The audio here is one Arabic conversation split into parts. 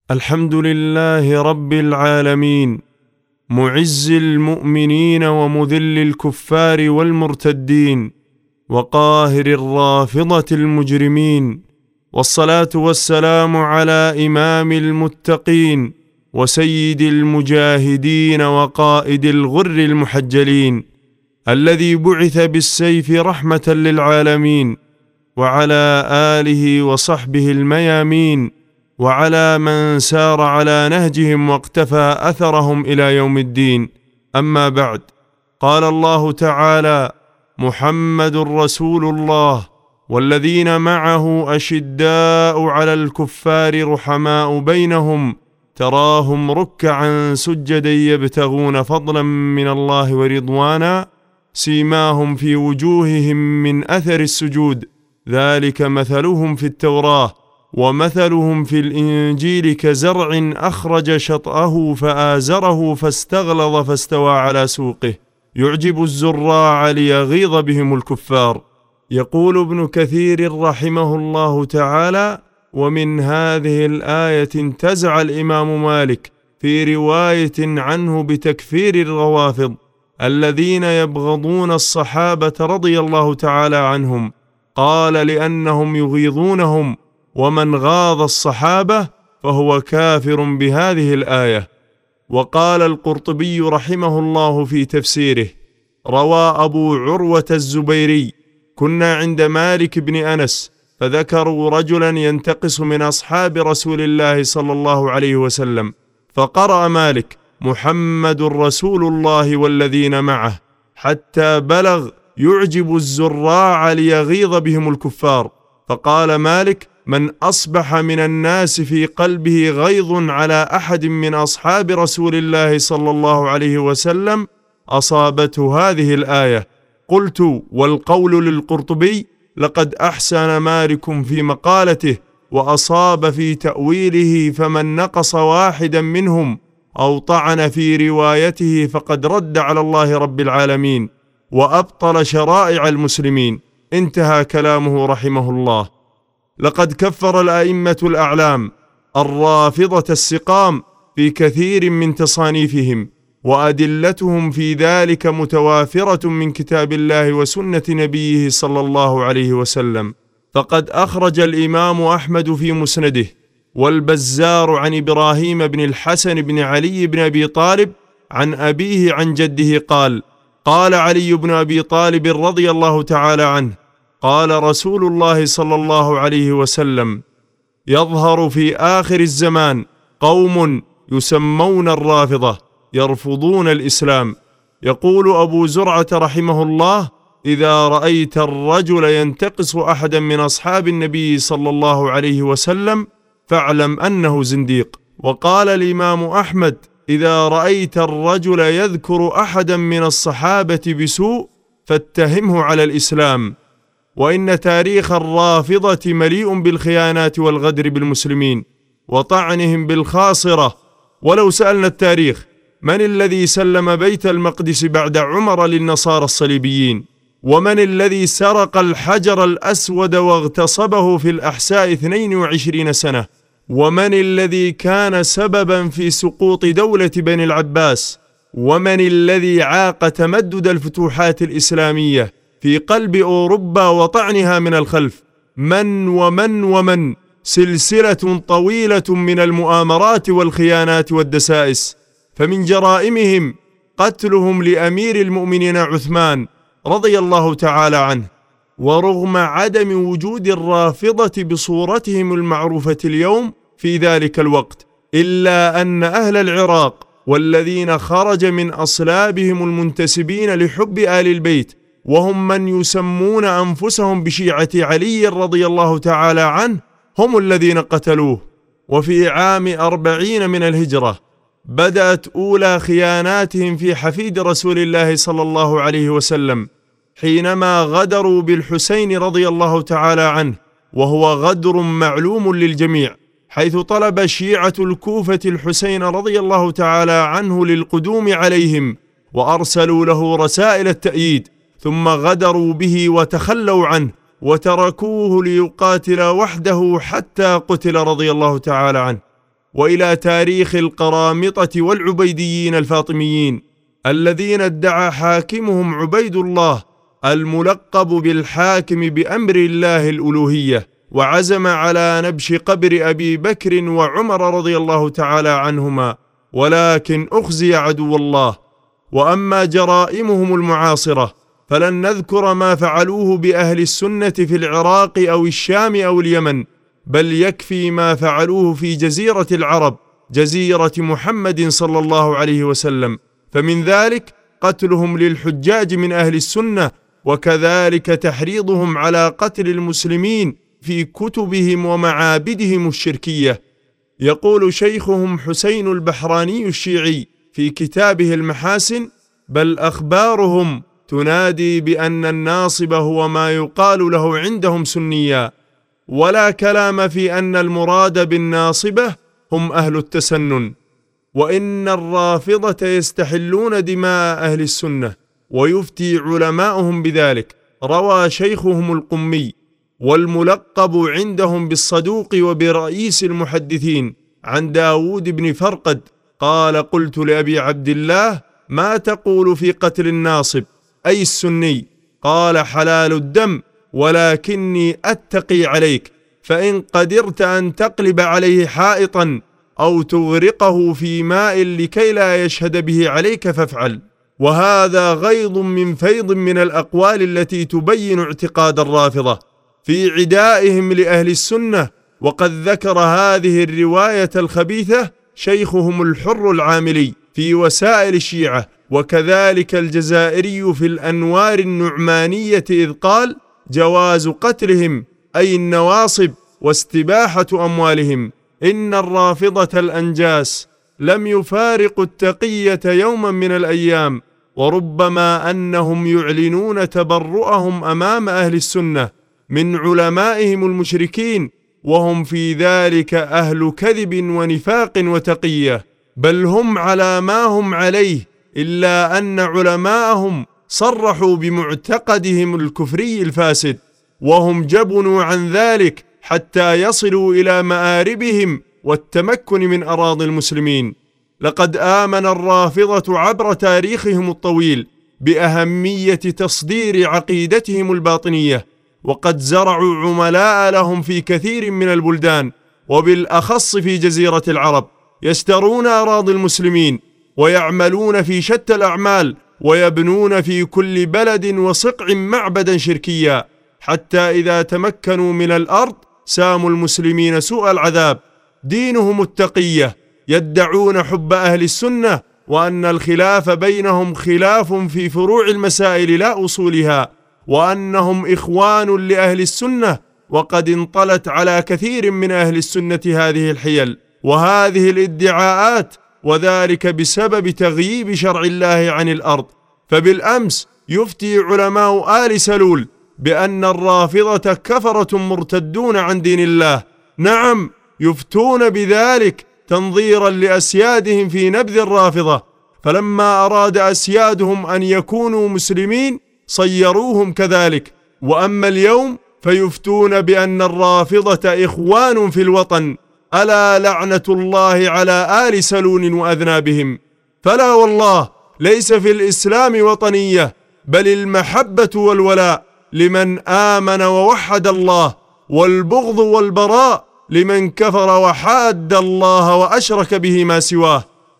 الحمد لله رب العالمين، معز المؤمنين ومذل الكفار والمرتدين، وقاهر الرافضة المجرمين، والصلاة والسلام على إمام المتقين وسيد المجاهدين وقائد الغر المحجلين، الذي بعث بالسيف رحمة للعالمين، وعلى آله وصحبه الميامين، وعلى من سار على نهجهم واقتفى أثرهم إلى يوم الدين. أما بعد، قال الله تعالى: محمد رسول الله والذين معه أشداء على الكفار رحماء بينهم تراهم ركعا سجدا يبتغون فضلا من الله ورضوانا سيماهم في وجوههم من أثر السجود ذلك مثلهم في التوراة ومثلهم في الإنجيل كزرع أخرج شطأه فآزره فاستغلظ فاستوى على سوقه يعجب الزراع ليغيظ بهم الكفار. يقول ابن كثير رحمه الله تعالى: ومن هذه الآية انتزع الإمام مالك في رواية عنه بتكفير الروافض الذين يبغضون الصحابة رضي الله تعالى عنهم، قال: لأنهم يغيظونهم، ومن غاض الصحابة فهو كافر بهذه الآية. وقال القرطبي رحمه الله في تفسيره: روى أبو عروة الزبيري: كنا عند مالك بن أنس فذكروا رجلا ينتقص من أصحاب رسول الله صلى الله عليه وسلم، فقرأ مالك: محمد رسول الله والذين معه، حتى بلغ يعجب الزراع ليغيظ بهم الكفار، فقال مالك: من أصبح من الناس في قلبه غيظ على أحد من أصحاب رسول الله صلى الله عليه وسلم أصابته هذه الآية. قلت: والقول للقرطبي: لقد أحسن مالك في مقالته وأصاب في تأويله، فمن نقص واحدا منهم أو طعن في روايته فقد رد على الله رب العالمين وأبطل شرائع المسلمين. انتهى كلامه رحمه الله. لقد كفر الأئمة الأعلام الرافضة السقام في كثير من تصانيفهم، وأدلتهم في ذلك متوافرة من كتاب الله وسنة نبيه صلى الله عليه وسلم. فقد أخرج الإمام أحمد في مسنده، والبزار عن إبراهيم بن الحسن بن علي بن أبي طالب عن أبيه عن جده قال: قال علي بن أبي طالب رضي الله تعالى عنه: قال رسول الله صلى الله عليه وسلم: يظهر في آخر الزمان قوم يسمون الرافضة يرفضون الإسلام. يقول أبو زرعة رحمه الله: إذا رأيت الرجل ينتقص أحدا من أصحاب النبي صلى الله عليه وسلم فاعلم أنه زنديق. وقال الإمام أحمد: إذا رأيت الرجل يذكر أحدا من الصحابة بسوء فاتهمه على الإسلام. وإن تاريخ الرافضة مليء بالخيانات والغدر بالمسلمين وطعنهم بالخاصرة. ولو سألنا التاريخ: من الذي سلم بيت المقدس بعد عمر للنصارى الصليبيين؟ ومن الذي سرق الحجر الأسود واغتصبه في الأحساء 22 سنة؟ ومن الذي كان سببا في سقوط دولة بني العباس؟ ومن الذي عاق تمدد الفتوحات الإسلامية في قلب أوروبا وطعنها من الخلف؟ ومن سلسلة طويلة من المؤامرات والخيانات والدسائس. فمن جرائمهم قتلهم لأمير المؤمنين عثمان رضي الله تعالى عنه. ورغم عدم وجود الرافضة بصورتهم المعروفة اليوم في ذلك الوقت، إلا أن أهل العراق والذين خرج من أصلابهم المنتسبين لحب آل البيت، وهم من يسمون أنفسهم بشيعة علي رضي الله تعالى عنه، هم الذين قتلوه. وفي عام 40 من الهجرة بدأت أولى خياناتهم في حفيد رسول الله صلى الله عليه وسلم، حينما غدروا بالحسين رضي الله تعالى عنه، وهو غدر معلوم للجميع، حيث طلب شيعة الكوفة الحسين رضي الله تعالى عنه للقدوم عليهم، وأرسلوا له رسائل التأييد، ثم غدروا به وتخلوا عنه وتركوه ليقاتل وحده حتى قتل رضي الله تعالى عنه. وإلى تاريخ القرامطة والعبيديين الفاطميين الذين ادعى حاكمهم عبيد الله الملقب بالحاكم بأمر الله الألوهية، وعزم على نبش قبر أبي بكر وعمر رضي الله تعالى عنهما، ولكن أخزي عدو الله. وأما جرائمهم المعاصرة فلن نذكر ما فعلوه بأهل السنة في العراق أو الشام أو اليمن، بل يكفي ما فعلوه في جزيرة العرب، جزيرة محمد صلى الله عليه وسلم، فمن ذلك قتلهم للحجاج من أهل السنة، وكذلك تحريضهم على قتل المسلمين في كتبهم ومعابدهم الشركية. يقول شيخهم حسين البحراني الشيعي في كتابه المحاسن: بل أخبارهم تنادي بأن الناصب هو ما يقال له عندهم سنيا، ولا كلام في أن المراد بالناصبة هم أهل التسنن، وإن الرافضة يستحلون دماء أهل السنة ويفتي علماؤهم بذلك. روى شيخهم القمي والملقب عندهم بالصدوق وبرئيس المحدثين عن داود بن فرقد قال: قلت لأبي عبد الله: ما تقول في قتل الناصب أي السني؟ قال: حلال الدم، ولكني أتقي عليك، فإن قدرت أن تقلب عليه حائطا أو تغرقه في ماء لكي لا يشهد به عليك فافعل. وهذا غيض من فيض من الأقوال التي تبين اعتقاد الرافضة في عدائهم لأهل السنة. وقد ذكر هذه الرواية الخبيثة شيخهم الحر العاملي في وسائل الشيعة، وكذلك الجزائري في الأنوار النعمانية، إذ قال: جواز قتلهم أي النواصب واستباحة أموالهم. إن الرافضة الأنجاس لم يفارقوا التقية يوما من الأيام، وربما أنهم يعلنون تبرؤهم أمام أهل السنة من علمائهم المشركين، وهم في ذلك أهل كذب ونفاق وتقية، بل هم على ما هم عليه، إلا أن علماءهم صرحوا بمعتقدهم الكفري الفاسد، وهم جبنوا عن ذلك حتى يصلوا إلى مآربهم والتمكن من أراضي المسلمين. لقد آمن الرافضة عبر تاريخهم الطويل بأهمية تصدير عقيدتهم الباطنية، وقد زرعوا عملاء لهم في كثير من البلدان، وبالأخص في جزيرة العرب، يشترون أراضي المسلمين ويعملون في شتى الأعمال، ويبنون في كل بلد وصقع معبدا شركيا، حتى إذا تمكنوا من الأرض ساموا المسلمين سوء العذاب. دينهم التقية، يدعون حب أهل السنة، وأن الخلاف بينهم خلاف في فروع المسائل لا أصولها، وأنهم إخوان لأهل السنة. وقد انطلت على كثير من أهل السنة هذه الحيل وهذه الادعاءات، وذلك بسبب تغييب شرع الله عن الأرض. فبالأمس يفتي علماء آل سلول بأن الرافضة كفرة مرتدون عن دين الله. نعم، يفتون بذلك تنظيرا لأسيادهم في نبذ الرافضة، فلما أراد أسيادهم أن يكونوا مسلمين صيروهم كذلك. وأما اليوم فيفتون بأن الرافضة إخوان في الوطن، ألا لعنة الله على آل سلول وأذنابهم. فلا والله، ليس في الإسلام وطنية، بل المحبة والولاء لمن آمن ووحد الله، والبغض والبراء لمن كفر وحاد الله وأشرك به ما سواه.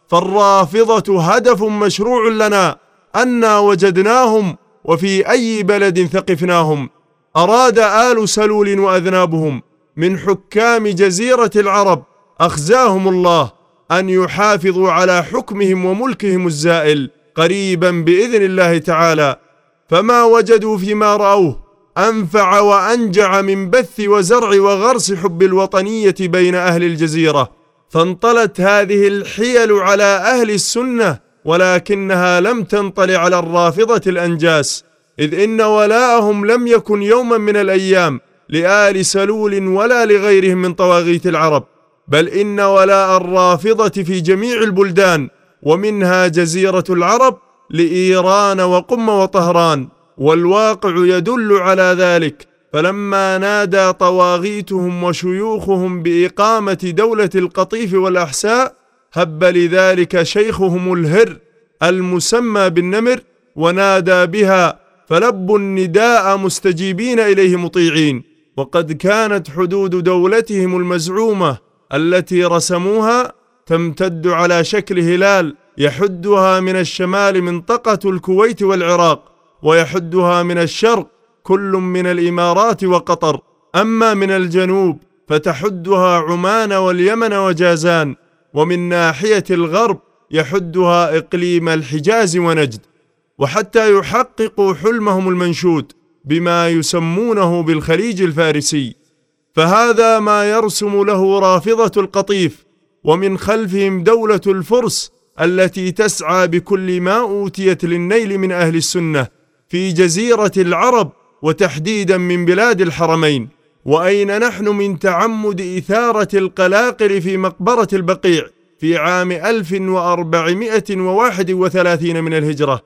فالرافضة هدف مشروع لنا أنا وجدناهم وفي أي بلد ثقفناهم. أراد آل سلول وأذنابهم من حكام جزيرة العرب أخزاهم الله أن يحافظوا على حكمهم وملكهم الزائل قريبا بإذن الله تعالى، فما وجدوا فيما رأوه أنفع وأنجع من بث وزرع وغرس حب الوطنية بين أهل الجزيرة. فانطلت هذه الحيل على أهل السنة، ولكنها لم تنطل على الرافضة الأنجاس، إذ إن ولاءهم لم يكن يوما من الأيام لآل سلول ولا لغيرهم من طواغيت العرب، بل إن ولاء الرافضة في جميع البلدان، ومنها جزيرة العرب لإيران وقم وطهران، والواقع يدل على ذلك. فلما نادى طواغيتهم وشيوخهم بإقامة دولة القطيف والأحساء هب لذلك شيخهم الهر المسمى بالنمر ونادى بها، فلبوا النداء مستجيبين إليه مطيعين. وقد كانت حدود دولتهم المزعومة التي رسموها تمتد على شكل هلال، يحدها من الشمال منطقة الكويت والعراق، ويحدها من الشرق كل من الإمارات وقطر، أما من الجنوب فتحدها عمان واليمن وجازان، ومن ناحية الغرب يحدها إقليم الحجاز ونجد. وحتى يحققوا حلمهم المنشود بما يسمونه بالخليج الفارسي، فهذا ما يرسم له رافضة القطيف، ومن خلفهم دولة الفرس التي تسعى بكل ما أوتيت للنيل من أهل السنة في جزيرة العرب، وتحديدا من بلاد الحرمين. وأين نحن من تعمد إثارة القلاقل في مقبرة البقيع في عام 1431 من الهجرة،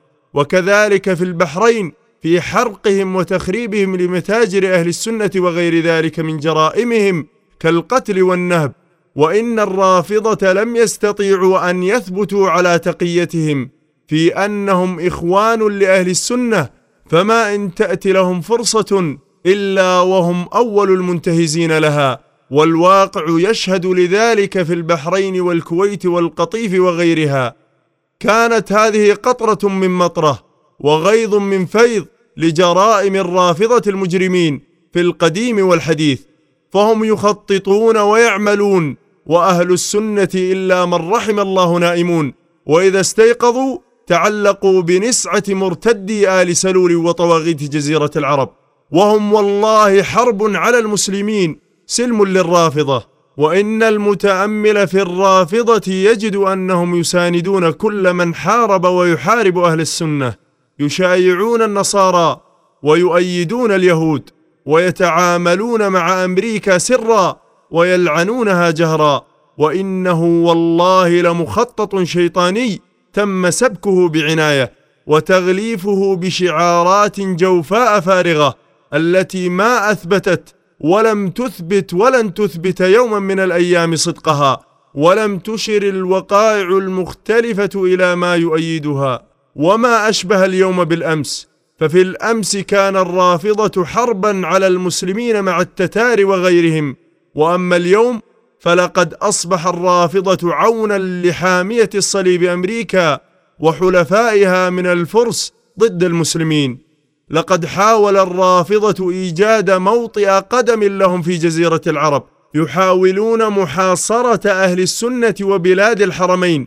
وكذلك في البحرين في حرقهم وتخريبهم لمتاجر أهل السنة وغير ذلك من جرائمهم كالقتل والنهب. وإن الرافضة لم يستطيعوا أن يثبتوا على تقيتهم في أنهم إخوان لأهل السنة، فما إن تأتي لهم فرصة إلا وهم أول المنتهزين لها، والواقع يشهد لذلك في البحرين والكويت والقطيف وغيرها. كانت هذه قطرة من مطرة وغيض من فيض لجرائم الرافضة المجرمين في القديم والحديث، فهم يخططون ويعملون، وأهل السنة إلا من رحم الله نائمون، وإذا استيقظوا تعلقوا بنسعة مرتدي آل سلول وطواغيت جزيرة العرب، وهم والله حرب على المسلمين سلم للرافضة. وإن المتأمل في الرافضة يجد أنهم يساندون كل من حارب ويحارب أهل السنة، يشايعون النصارى ويؤيدون اليهود، ويتعاملون مع أمريكا سرا ويلعنونها جهرا. وإنه والله لمخطط شيطاني تم سبكه بعناية وتغليفه بشعارات جوفاء فارغة التي ما أثبتت ولم تثبت ولن تثبت يوما من الأيام صدقها، ولم تشر الوقائع المختلفة إلى ما يؤيدها. وما أشبه اليوم بالأمس، ففي الأمس كان الرافضة حربا على المسلمين مع التتار وغيرهم، وأما اليوم فلقد أصبح الرافضة عونا لحامية الصليب أمريكا وحلفائها من الفرس ضد المسلمين. لقد حاول الرافضة إيجاد موطئ قدم لهم في جزيرة العرب، يحاولون محاصرة أهل السنة وبلاد الحرمين،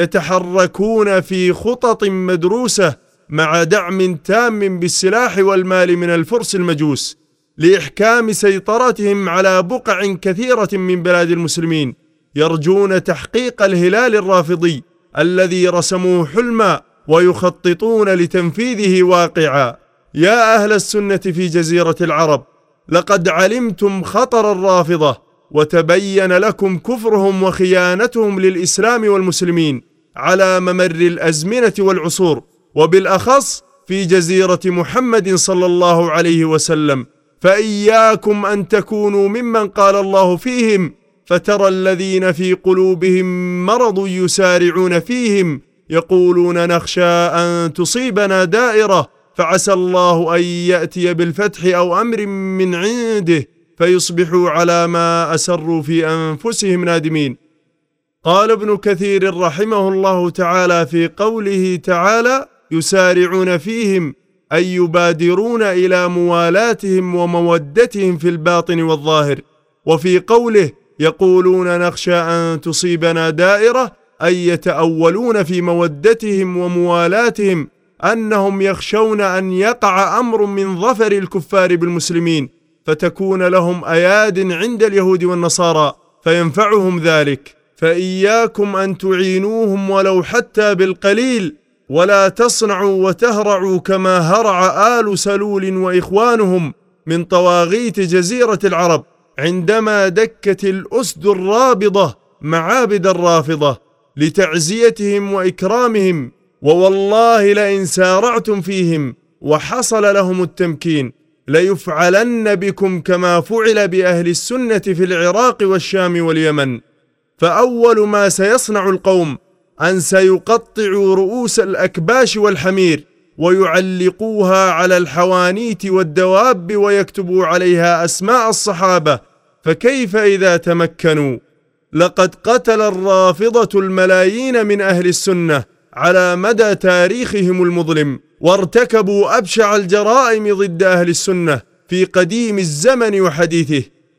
يتحركون في خطط مدروسة مع دعم تام بالسلاح والمال من الفرس المجوس لإحكام سيطرتهم على بقع كثيرة من بلاد المسلمين، يرجون تحقيق الهلال الرافضي الذي رسموه حلما ويخططون لتنفيذه واقعا. يا أهل السنة في جزيرة العرب، لقد علمتم خطر الرافضة وتبين لكم كفرهم وخيانتهم للإسلام والمسلمين على ممر الأزمنة والعصور، وبالأخص في جزيرة محمد صلى الله عليه وسلم. فإياكم أن تكونوا ممن قال الله فيهم: فترى الذين في قلوبهم مرض يسارعون فيهم يقولون نخشى أن تصيبنا دائرة فعسى الله أن يأتي بالفتح أو أمر من عنده فيصبحوا على ما أسروا في أنفسهم نادمين. قال ابن كثير رحمه الله تعالى في قوله تعالى: يسارعون فيهم أي يبادرون إلى موالاتهم ومودتهم في الباطن والظاهر. وفي قوله: يقولون نخشى أن تصيبنا دائرة أي يتأولون في مودتهم وموالاتهم أنهم يخشون أن يقع أمر من ظفر الكفار بالمسلمين فتكون لهم أياد عند اليهود والنصارى فينفعهم ذلك. فإياكم أن تعينوهم ولو حتى بالقليل، ولا تصنعوا وتهرعوا كما هرع آل سلول وإخوانهم من طواغيت جزيرة العرب عندما دكت الأسد الرابضة معابد الرافضة لتعزيتهم وإكرامهم. ووالله لئن سارعتم فيهم وحصل لهم التمكين ليفعلن بكم كما فعل بأهل السنة في العراق والشام واليمن. فأول ما سيصنع القوم أن سيقطعوا رؤوس الأكباش والحمير ويعلقوها على الحوانيت والدواب ويكتبوا عليها أسماء الصحابة، فكيف إذا تمكنوا؟ لقد قتل الرافضة الملايين من أهل السنة على مدى تاريخهم المظلم، وارتكبوا أبشع الجرائم ضد أهل السنة في قديم الزمن وحديثه،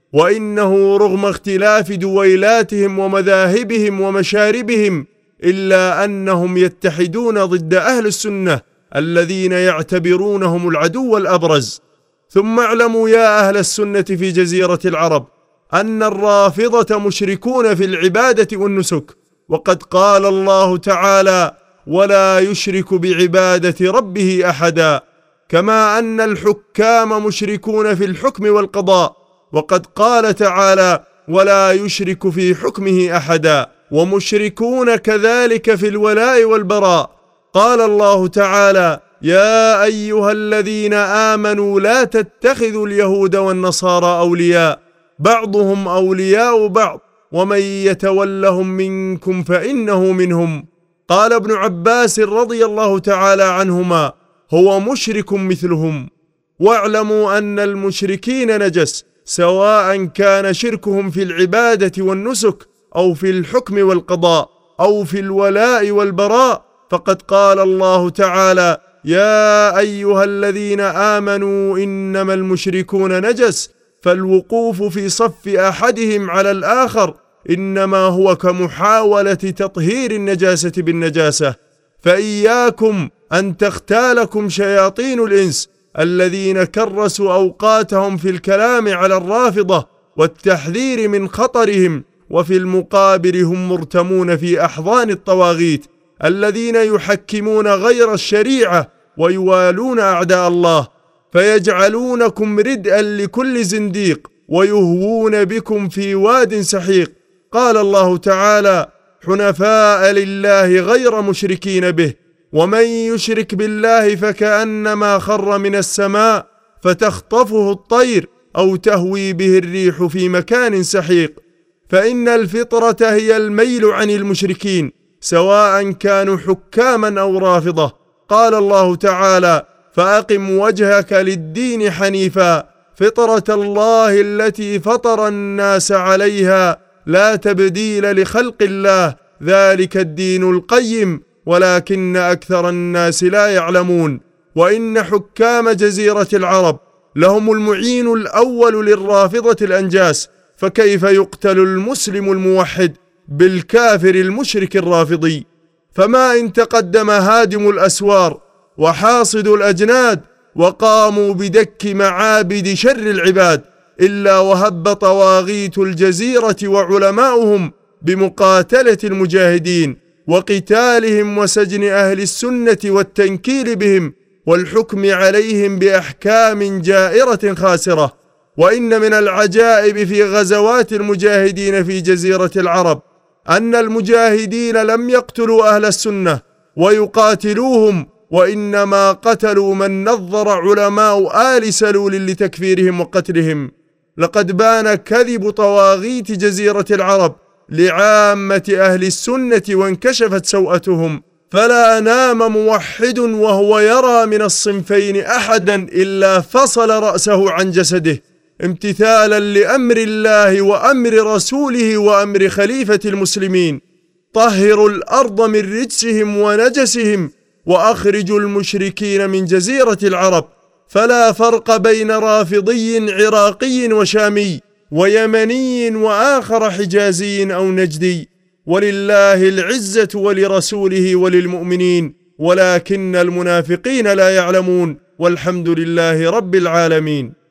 وإنه رغم اختلاف دويلاتهم ومذاهبهم ومشاربهم إلا أنهم يتحدون ضد أهل السنة الذين يعتبرونهم العدو الأبرز. ثم اعلموا يا أهل السنة في جزيرة العرب أن الرافضة مشركون في العبادة والنسك، وقد قال الله تعالى: ولا يشرك بعبادة ربه أحدا، كما أن الحكام مشركون في الحكم والقضاء، وقد قال تعالى: ولا يشرك في حكمه أحدا، ومشركون كذلك في الولاء والبراء. قال الله تعالى: يا أيها الذين آمنوا لا تتخذوا اليهود والنصارى أولياء بعضهم أولياء بعض ومن يتولهم منكم فإنه منهم. قال ابن عباس رضي الله تعالى عنهما: هو مشرك مثلهم. واعلموا أن المشركين نجس، سواء كان شركهم في العبادة والنسك أو في الحكم والقضاء أو في الولاء والبراء. فقد قال الله تعالى: يا أيها الذين آمنوا إنما المشركون نجس، فالوقوف في صف أحدهم على الآخر إنما هو كمحاولة تطهير النجاسة بالنجاسة. فإياكم أن تختالكم شياطين الإنس الذين كرسوا أوقاتهم في الكلام على الرافضة والتحذير من خطرهم، وفي المقابل هم مرتمون في أحضان الطواغيت الذين يحكمون غير الشريعة ويوالون أعداء الله، فيجعلونكم ردءا لكل زنديق ويهوون بكم في واد سحيق. قال الله تعالى: حنفاء لله غير مشركين به، ومن يشرك بالله فكأنما خر من السماء فتخطفه الطير أو تهوي به الريح في مكان سحيق. فإن الفطرة هي الميل عن المشركين سواء كانوا حكاما أو رافضة. قال الله تعالى: فأقم وجهك للدين حنيفا فطرة الله التي فطر الناس عليها لا تبديل لخلق الله ذلك الدين القيم ولكن أكثر الناس لا يعلمون. وإن حكام جزيرة العرب لهم المعين الأول للرافضة الأنجاس، فكيف يقتل المسلم الموحد بالكافر المشرك الرافضي؟ فما إن تقدم هادم الأسوار وحاصد الأجناد وقاموا بدك معابد شر العباد إلا وهب طواغيت الجزيرة وعلماؤهم بمقاتلة المجاهدين وقتالهم وسجن أهل السنة والتنكيل بهم والحكم عليهم بأحكام جائرة خاسرة. وإن من العجائب في غزوات المجاهدين في جزيرة العرب أن المجاهدين لم يقتلوا أهل السنة ويقاتلوهم، وإنما قتلوا من نظر علماء آل سلول لتكفيرهم وقتلهم. لقد بان كذب طواغيت جزيرة العرب لعامة أهل السنة وانكشفت سوءتهم، فلا نام موحد وهو يرى من الصنفين أحدا إلا فصل رأسه عن جسده امتثالا لأمر الله وأمر رسوله وأمر خليفة المسلمين. طهروا الأرض من رجسهم ونجسهم وأخرجوا المشركين من جزيرة العرب، فلا فرق بين رافضي عراقي وشامي ويمني وآخر حجازي أو نجدي، ولله العزة ولرسوله وللمؤمنين ولكن المنافقين لا يعلمون، والحمد لله رب العالمين.